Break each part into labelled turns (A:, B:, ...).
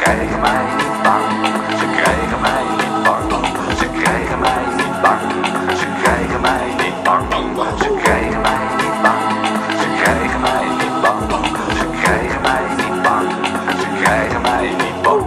A: krijgen mij niet bang, ze krijgen mij niet bang, ze krijgen mij niet bang, ze krijgen mij niet bang, ze krijgen mij niet bang, ze krijgen mij niet bang, ze krijgen mij niet bang, ze krijgen mij niet bang.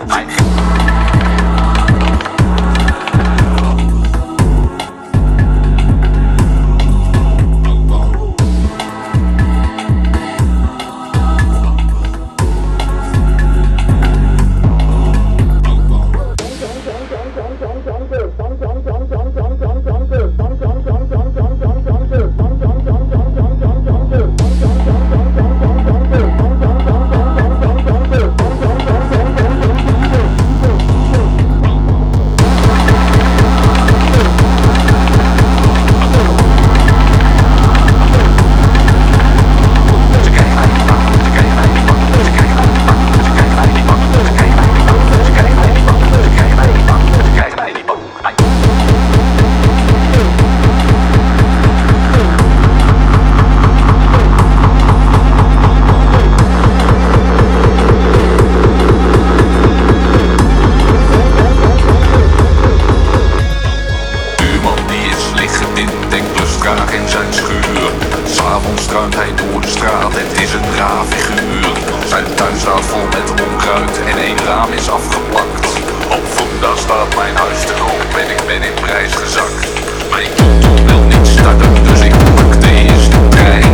A: In zijn schuur. S'avonds struint hij door de straat, het is een raar figuur. Zijn tuin staat vol met onkruid en één raam is afgeplakt. Op daar staat mijn huis te koop en ik ben in prijs gezakt. Mijn auto wil niet starten, dus ik pak de eerste trein.